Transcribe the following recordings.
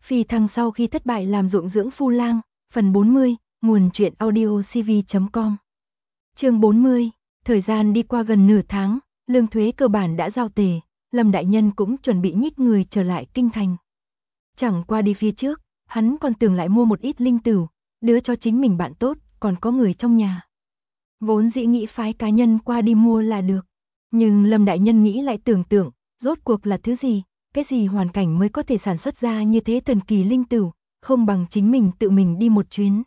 Phi thăng sau khi thất bại làm ruộng dưỡng phu lang, phần 40, nguồn truyện audio cv.com. Chương 40, thời gian đi qua gần nửa tháng, lương thuế cơ bản đã giao tề, Lâm đại nhân cũng chuẩn bị nhích người trở lại kinh thành. Chẳng qua đi phía trước, hắn còn tưởng lại mua một ít linh tửu, đưa cho chính mình bạn tốt, còn có người trong nhà. Vốn dĩ nghĩ phái cá nhân qua đi mua là được, nhưng Lâm đại nhân nghĩ lại tưởng tượng, rốt cuộc là thứ gì, cái gì hoàn cảnh mới có thể sản xuất ra như thế thần kỳ linh tửu, không bằng chính mình tự mình đi một chuyến.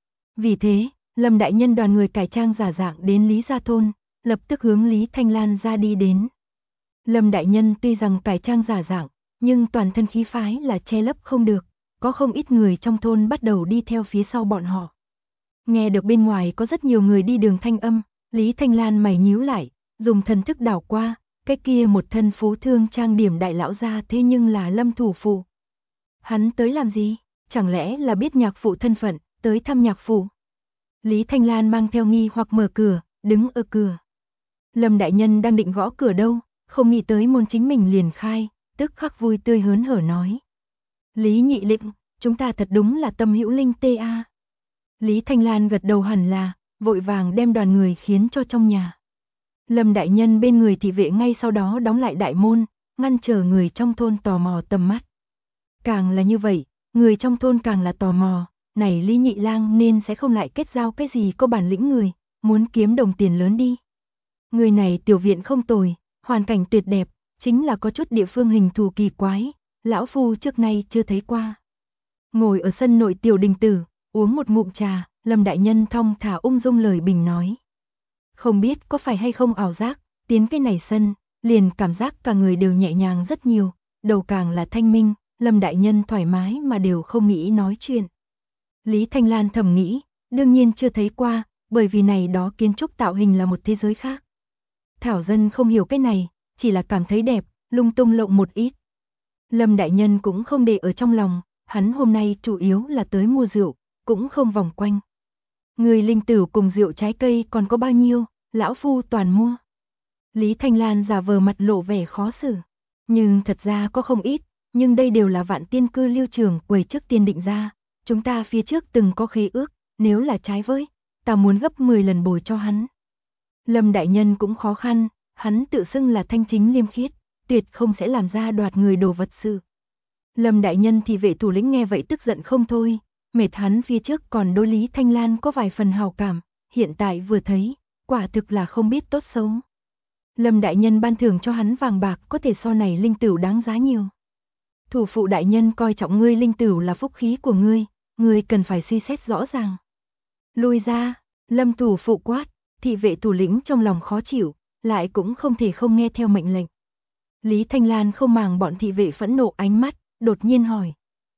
Vì thế, Lâm đại nhân đoàn người cải trang giả dạng đến Lý Gia thôn, lập tức hướng Lý Thanh Lan ra đi đến. Lâm đại nhân tuy rằng cải trang giả dạng, nhưng toàn thân khí phái là che lấp không được, có không ít người trong thôn bắt đầu đi theo phía sau bọn họ. Nghe được bên ngoài có rất nhiều người đi đường thanh âm, Lý Thanh Lan mày nhíu lại, dùng thần thức đảo qua, cái kia một thân phú thương trang điểm đại lão gia thế nhưng là Lâm thủ phụ. Hắn tới làm gì? Chẳng lẽ là biết nhạc phụ thân phận, tới thăm nhạc phụ? Lý Thanh Lan mang theo nghi hoặc mở cửa, đứng ở cửa. Lâm đại nhân đang định gõ cửa đâu, không nghĩ tới môn chính mình liền khai, tức khắc vui tươi hớn hở nói. Lý nhị lĩnh, chúng ta thật đúng là tâm hữu linh tê a. Lý Thanh Lan gật đầu hẳn là, vội vàng đem đoàn người khiến cho trong nhà. Lâm đại nhân bên người thị vệ ngay sau đó đóng lại đại môn, ngăn chờ người trong thôn tò mò tầm mắt. Càng là như vậy, người trong thôn càng là tò mò, này Lý nhị lang nên sẽ không lại kết giao cái gì có bản lĩnh người, muốn kiếm đồng tiền lớn đi. Người này tiểu viện không tồi, hoàn cảnh tuyệt đẹp, chính là có chút địa phương hình thù kỳ quái, lão phu trước nay chưa thấy qua. Ngồi ở sân nội tiểu đình tử, uống một ngụm trà, Lâm đại nhân thong thả ung dung lời bình nói. Không biết có phải hay không ảo giác, tiến cái này sân, liền cảm giác cả người đều nhẹ nhàng rất nhiều, đầu càng là thanh minh, Lâm đại nhân thoải mái mà đều không nghĩ nói chuyện. Lý Thanh Lan thầm nghĩ, đương nhiên chưa thấy qua, bởi vì này đó kiến trúc tạo hình là một thế giới khác. Thảo dân không hiểu cái này, chỉ là cảm thấy đẹp, lung tung lộng một ít. Lâm đại nhân cũng không để ở trong lòng, hắn hôm nay chủ yếu là tới mua rượu, cũng không vòng quanh. Người linh tửu cùng rượu trái cây còn có bao nhiêu, lão phu toàn mua. Lý Thanh Lan giả vờ mặt lộ vẻ khó xử, nhưng thật ra có không ít, nhưng đây đều là Vạn Tiên Cư Lưu Trường quầy trước tiên định ra, chúng ta phía trước từng có khế ước, nếu là trái với, ta muốn gấp 10 lần bồi cho hắn. Lâm đại nhân cũng khó khăn, hắn tự xưng là thanh chính liêm khiết, tuyệt không sẽ làm ra đoạt người đồ vật sự. Lâm đại nhân thì vệ thủ lĩnh nghe vậy tức giận không thôi, mệt hắn phía trước còn đối Lý Thanh Lan có vài phần hào cảm, hiện tại vừa thấy, quả thực là không biết tốt xấu. Lâm đại nhân ban thưởng cho hắn vàng bạc có thể so này linh tửu đáng giá nhiều. Thủ phụ đại nhân coi trọng ngươi linh tửu là phúc khí của ngươi cần phải suy xét rõ ràng. Lui ra, Lâm thủ phụ quát, thị vệ thủ lĩnh trong lòng khó chịu, lại cũng không thể không nghe theo mệnh lệnh. Lý Thanh Lan không màng bọn thị vệ phẫn nộ ánh mắt, đột nhiên hỏi.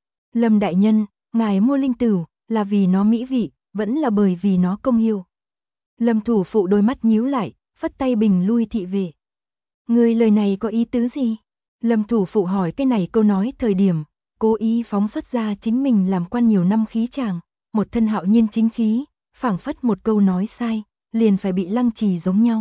Lâm đại nhân, ngài mua linh tửu, là vì nó mỹ vị, vẫn là bởi vì nó công hiệu. Lâm thủ phụ đôi mắt nhíu lại, phất tay bình lui thị vệ. Người lời này có ý tứ gì? Lâm thủ phụ hỏi cái này câu nói thời điểm, cố ý phóng xuất ra chính mình làm quan nhiều năm khí chàng, một thân hạo nhiên chính khí, phảng phất một câu nói sai, liền phải bị lăng trì giống nhau.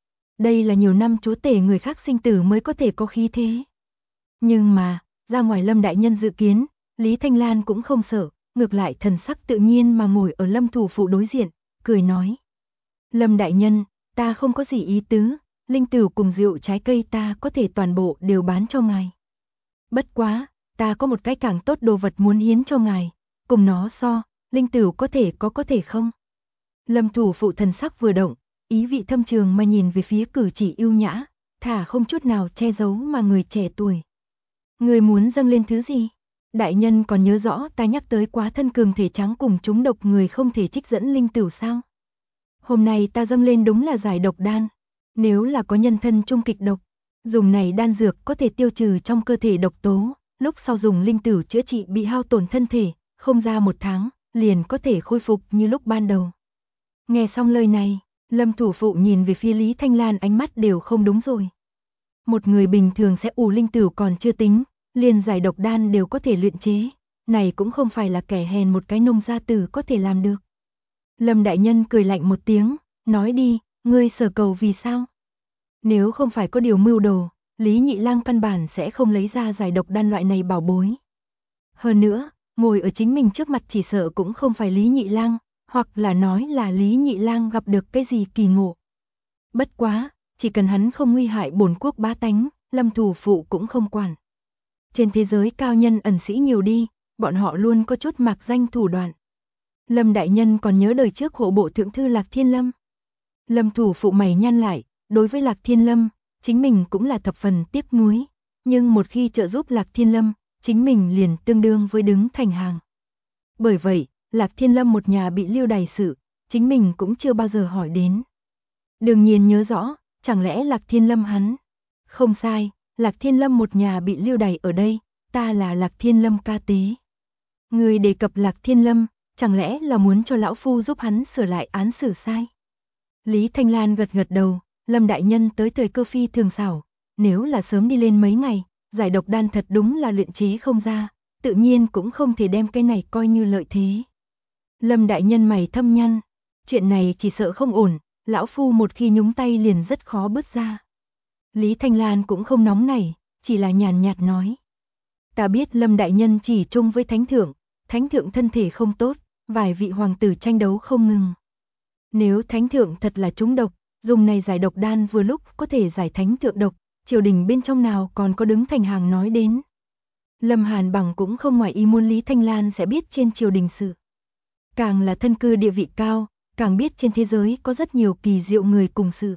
Đây là nhiều năm chúa tể người khác sinh tử mới có thể có khí thế. Nhưng mà, ra ngoài Lâm đại nhân dự kiến, Lý Thanh Lan cũng không sợ, ngược lại thần sắc tự nhiên mà ngồi ở Lâm thủ phụ đối diện, cười nói. Lâm đại nhân, ta không có gì ý tứ, linh tửu cùng rượu trái cây ta có thể toàn bộ đều bán cho ngài. Bất quá, ta có một cái càng tốt đồ vật muốn hiến cho ngài, cùng nó so, linh tửu có thể không? Lâm thủ phụ thần sắc vừa động, ý vị thâm trường mà nhìn về phía cử chỉ yêu nhã, thả không chút nào che giấu mà người trẻ tuổi. Người muốn dâng lên thứ gì? Đại nhân còn nhớ rõ ta nhắc tới quá thân cường thể trắng cùng chúng độc người không thể trích dẫn linh tửu sao? Hôm nay ta dâng lên đúng là giải độc đan. Nếu là có nhân thân trung kịch độc, dùng này đan dược có thể tiêu trừ trong cơ thể độc tố, lúc sau dùng linh tửu chữa trị bị hao tổn thân thể, không ra 1 tháng, liền có thể khôi phục như lúc ban đầu. Nghe xong lời này, Lâm thủ phụ nhìn về phía Lý Thanh Lan ánh mắt đều không đúng rồi. Một người bình thường sẽ ủ linh tửu còn chưa tính, liền giải độc đan đều có thể luyện chế, này cũng không phải là kẻ hèn một cái nông gia tử có thể làm được. Lâm đại nhân cười lạnh một tiếng, nói đi, ngươi sở cầu vì sao? Nếu không phải có điều mưu đồ, Lý nhị lang căn bản sẽ không lấy ra giải độc đan loại này bảo bối. Hơn nữa, ngồi ở chính mình trước mặt chỉ sợ cũng không phải Lý Nhị Lang, hoặc là nói là Lý Nhị Lang gặp được cái gì kỳ ngộ. Bất quá, chỉ cần hắn không nguy hại bổn quốc bá tánh, Lâm thủ phụ cũng không quản. Trên thế giới cao nhân ẩn sĩ nhiều đi, bọn họ luôn có chút mạc danh thủ đoạn. Lâm đại nhân còn nhớ đời trước hộ bộ thượng thư Lạc Thiên Lâm. Lâm thủ phụ mày nhăn lại, đối với Lạc Thiên Lâm, chính mình cũng là thập phần tiếc nuối, nhưng một khi trợ giúp Lạc Thiên Lâm, chính mình liền tương đương với đứng thành hàng. Bởi vậy, Lạc Thiên Lâm một nhà bị lưu đày sự, chính mình cũng chưa bao giờ hỏi đến. Đương nhiên nhớ rõ, chẳng lẽ Lạc Thiên Lâm hắn? Không sai, Lạc Thiên Lâm một nhà bị lưu đày ở đây, ta là Lạc Thiên Lâm ca tế. Người đề cập Lạc Thiên Lâm, chẳng lẽ là muốn cho lão phu giúp hắn sửa lại án xử sai? Lý Thanh Lan gật gật đầu, Lâm đại nhân tới thời cơ phi thường xảo, nếu là sớm đi lên mấy ngày, giải độc đan thật đúng là luyện chế không ra, tự nhiên cũng không thể đem cái này coi như lợi thế. Lâm đại nhân mày thâm nhăn, chuyện này chỉ sợ không ổn, lão phu một khi nhúng tay liền rất khó bứt ra. Lý Thanh Lan cũng không nóng nảy, chỉ là nhàn nhạt nói. Ta biết Lâm đại nhân chỉ chung với thánh thượng thân thể không tốt, vài vị hoàng tử tranh đấu không ngừng. Nếu thánh thượng thật là trúng độc, dùng này giải độc đan vừa lúc có thể giải thánh thượng độc, triều đình bên trong nào còn có đứng thành hàng nói đến. Lâm Hàn Bằng cũng không ngoài ý muốn Lý Thanh Lan sẽ biết trên triều đình sự. Càng là thân cư địa vị cao, càng biết trên thế giới có rất nhiều kỳ diệu người cùng sự.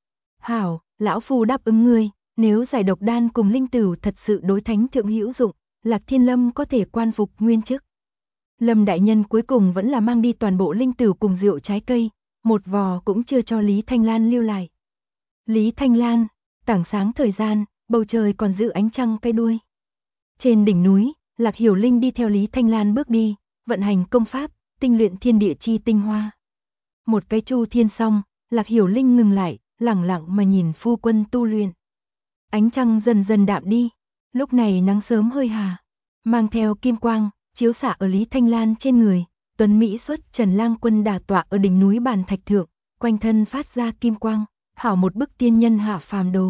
Hảo, lão phu đáp ứng ngươi, nếu giải độc đan cùng linh tửu thật sự đối thánh thượng hữu dụng, Lạc Thiên Lâm có thể quan phục nguyên chức. Lâm đại nhân cuối cùng vẫn là mang đi toàn bộ linh tửu cùng rượu trái cây, một vò cũng chưa cho Lý Thanh Lan lưu lại. Lý Thanh Lan, tảng sáng thời gian, bầu trời còn giữ ánh trăng cái đuôi. Trên đỉnh núi, Lạc Hiểu Linh đi theo Lý Thanh Lan bước đi, vận hành công pháp, tinh luyện thiên địa chi tinh hoa. Một cái chu thiên xong, Lạc Hiểu Linh ngừng lại, lẳng lặng mà nhìn phu quân tu luyện. Ánh trăng dần dần đạm đi, lúc này nắng sớm hơi hà, mang theo kim quang, chiếu xạ ở Lý Thanh Lan trên người, tuấn mỹ xuất Trần Lang Quân đả tọa ở đỉnh núi bàn thạch thượng, quanh thân phát ra kim quang, hảo một bức tiên nhân hạ phàm đồ.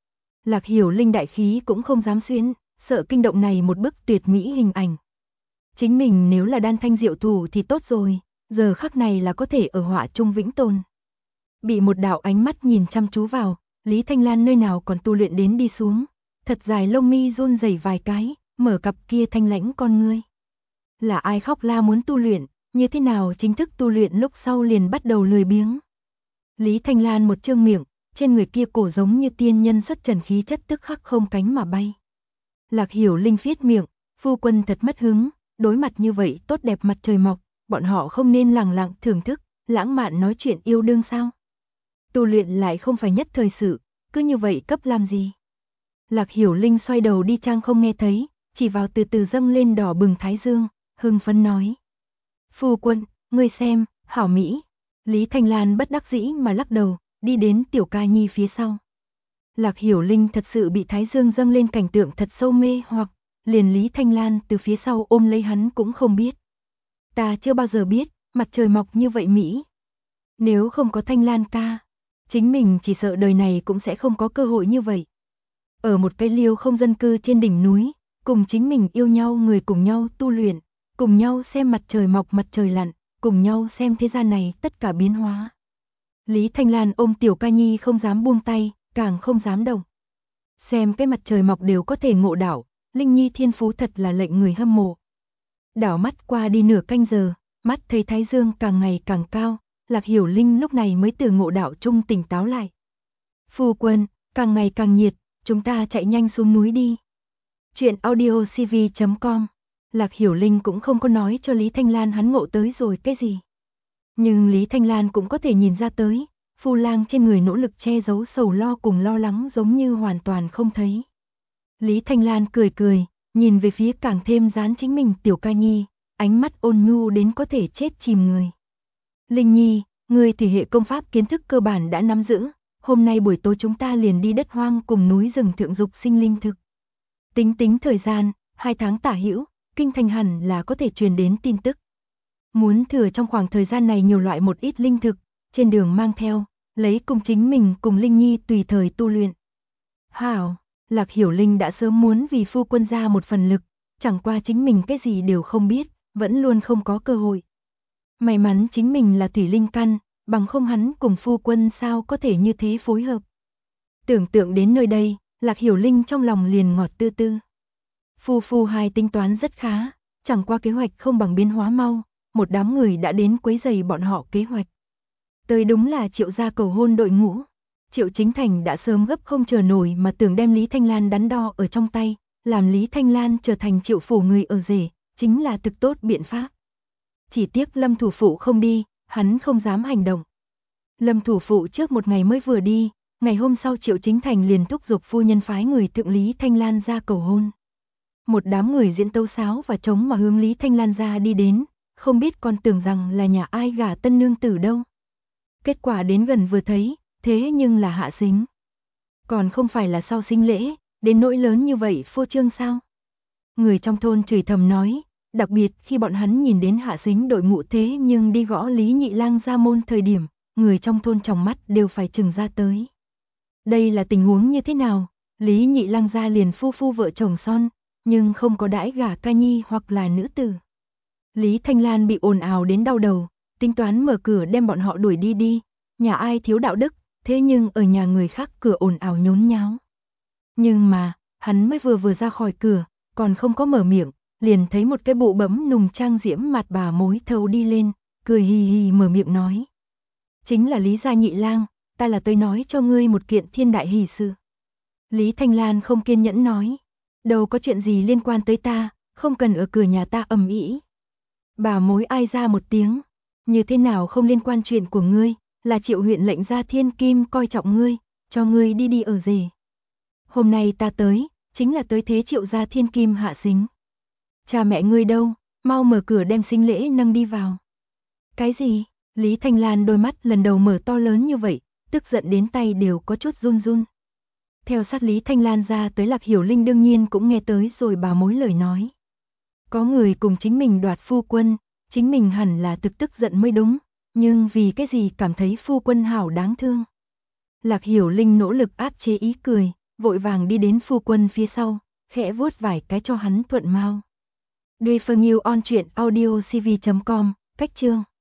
Lạc Hiểu Linh đại khí cũng không dám xuyến, sợ kinh động này một bức tuyệt mỹ hình ảnh. Chính mình nếu là đan thanh diệu thủ thì tốt rồi, giờ khắc này là có thể ở họa trung vĩnh tồn. Bị một đạo ánh mắt nhìn chăm chú vào, Lý Thanh Lan nơi nào còn tu luyện đến đi xuống, thật dài lông mi run rẩy vài cái, mở cặp kia thanh lãnh con ngươi. Là ai khóc la muốn tu luyện, như thế nào chính thức tu luyện lúc sau liền bắt đầu lười biếng. Lý Thanh Lan một trương miệng, trên người kia cổ giống như tiên nhân xuất trần khí chất tức khắc không cánh mà bay. Lạc Hiểu Linh viết miệng, phu quân thật mất hứng, đối mặt như vậy tốt đẹp mặt trời mọc, bọn họ không nên lẳng lặng thưởng thức, lãng mạn nói chuyện yêu đương sao? Tu luyện lại không phải nhất thời sự, cứ như vậy cấp làm gì? Lạc Hiểu Linh xoay đầu đi trang không nghe thấy, chỉ vào từ từ dâng lên đỏ bừng thái dương, hưng phấn nói. Phu quân, ngươi xem, hảo mỹ. Lý Thanh Lan bất đắc dĩ mà lắc đầu, đi đến Tiểu Ca Nhi phía sau. Lạc Hiểu Linh thật sự bị thái dương dâng lên cảnh tượng thật sâu mê hoặc, liền Lý Thanh Lan từ phía sau ôm lấy hắn cũng không biết. Ta chưa bao giờ biết, mặt trời mọc như vậy mỹ. Nếu không có Thanh Lan ca, chính mình chỉ sợ đời này cũng sẽ không có cơ hội như vậy. Ở một cái liêu không dân cư trên đỉnh núi, cùng chính mình yêu nhau người cùng nhau tu luyện, cùng nhau xem mặt trời mọc mặt trời lặn, cùng nhau xem thế gian này tất cả biến hóa. Lý Thanh Lan ôm Tiểu Ca Nhi không dám buông tay, càng không dám động. Xem cái mặt trời mọc đều có thể ngộ đạo, Linh Nhi thiên phú thật là lệnh người hâm mộ. Đảo mắt qua đi nửa canh giờ, mắt thấy thái dương càng ngày càng cao, Lạc Hiểu Linh lúc này mới từ ngộ đạo trung tỉnh táo lại. Phu quân, càng ngày càng nhiệt, chúng ta chạy nhanh xuống núi đi. Chuyện audiocv.com. Lạc Hiểu Linh cũng không có nói cho Lý Thanh Lan hắn ngộ tới rồi cái gì. Nhưng Lý Thanh Lan cũng có thể nhìn ra tới, Phu Lang trên người nỗ lực che giấu sầu lo cùng lo lắng giống như hoàn toàn không thấy. Lý Thanh Lan cười cười, nhìn về phía càng thêm dán chính mình Tiểu Ca Nhi, ánh mắt ôn nhu đến có thể chết chìm người. Linh Nhi, người thủy hệ công pháp kiến thức cơ bản đã nắm giữ, hôm nay buổi tối chúng ta liền đi đất hoang cùng núi rừng thượng dục sinh linh thực. Tính thời gian, 2 tháng tả hữu, kinh thành hẳn là có thể truyền đến tin tức. Muốn thừa trong khoảng thời gian này nhiều loại một ít linh thực, trên đường mang theo, lấy cùng chính mình cùng Linh Nhi tùy thời tu luyện. Hảo, Lạc Hiểu Linh đã sớm muốn vì phu quân ra một phần lực, chẳng qua chính mình cái gì đều không biết, vẫn luôn không có cơ hội. May mắn chính mình là thủy linh căn, bằng không hắn cùng phu quân sao có thể như thế phối hợp. Tưởng tượng đến nơi đây, Lạc Hiểu Linh trong lòng liền ngọt tư tư. Phu hai tính toán rất khá, chẳng qua kế hoạch không bằng biến hóa mau, một đám người đã đến quấy rầy bọn họ kế hoạch. Tới đúng là Triệu gia cầu hôn đội ngũ. Triệu Chính Thành đã sớm gấp không chờ nổi mà tưởng đem Lý Thanh Lan đắn đo ở trong tay, làm Lý Thanh Lan trở thành Triệu phủ người ở rể, chính là thực tốt biện pháp. Chỉ tiếc Lâm thủ phụ không đi, hắn không dám hành động. Lâm thủ phụ trước một ngày mới vừa đi, ngày hôm sau Triệu Chính Thành liền thúc giục phu nhân phái người thượng Lý Thanh Lan ra cầu hôn. Một đám người diễn tấu sáo và trống mà hướng Lý Thanh Lan ra đi đến, không biết còn tưởng rằng là nhà ai gả tân nương tử đâu. Kết quả đến gần vừa thấy, thế nhưng là Hạ Sính. Còn không phải là sau sinh lễ, đến nỗi lớn như vậy phô trương sao? Người trong thôn chửi thầm nói, đặc biệt khi bọn hắn nhìn đến Hạ Sính đội ngũ thế nhưng đi gõ Lý Nhị Lang ra môn thời điểm, người trong thôn trong mắt đều phải trừng ra tới. Đây là tình huống như thế nào? Lý Nhị Lang gia liền phu vợ chồng son, nhưng không có đãi gả ca nhi hoặc là nữ tử. Lý Thanh Lan bị ồn ào đến đau đầu, tính toán mở cửa đem bọn họ đuổi đi, nhà ai thiếu đạo đức, thế nhưng ở nhà người khác cửa ồn ào nhốn nháo. Nhưng mà, hắn mới vừa ra khỏi cửa, còn không có mở miệng, liền thấy một cái bụ bấm nùng trang diễm mặt bà mối thầu đi lên, cười hì hì mở miệng nói. Chính là Lý gia Nhị Lang, ta là tới nói cho ngươi một kiện thiên đại hỷ sự. Lý Thanh Lan không kiên nhẫn nói, đâu có chuyện gì liên quan tới ta, không cần ở cửa nhà ta ầm ĩ. Bà mối ai ra một tiếng, như thế nào không liên quan chuyện của ngươi, là Triệu huyện lệnh gia Thiên Kim coi trọng ngươi, cho ngươi đi ở rể. Hôm nay ta tới, chính là tới thế Triệu gia Thiên Kim Hạ Sính. Cha mẹ ngươi đâu, mau mở cửa đem sinh lễ nâng đi vào. Cái gì? Lý Thanh Lan đôi mắt lần đầu mở to lớn như vậy, tức giận đến tay đều có chút run run. Theo sát Lý Thanh Lan ra tới Lạc Hiểu Linh đương nhiên cũng nghe tới rồi bà mối lời nói. Có người cùng chính mình đoạt phu quân, chính mình hẳn là tức giận mới đúng, nhưng vì cái gì cảm thấy phu quân hảo đáng thương. Lạc Hiểu Linh nỗ lực áp chế ý cười, vội vàng đi đến phu quân phía sau, khẽ vuốt vài cái cho hắn thuận mau. Duy Phương Yêu on truyện audio cv.com, cách chương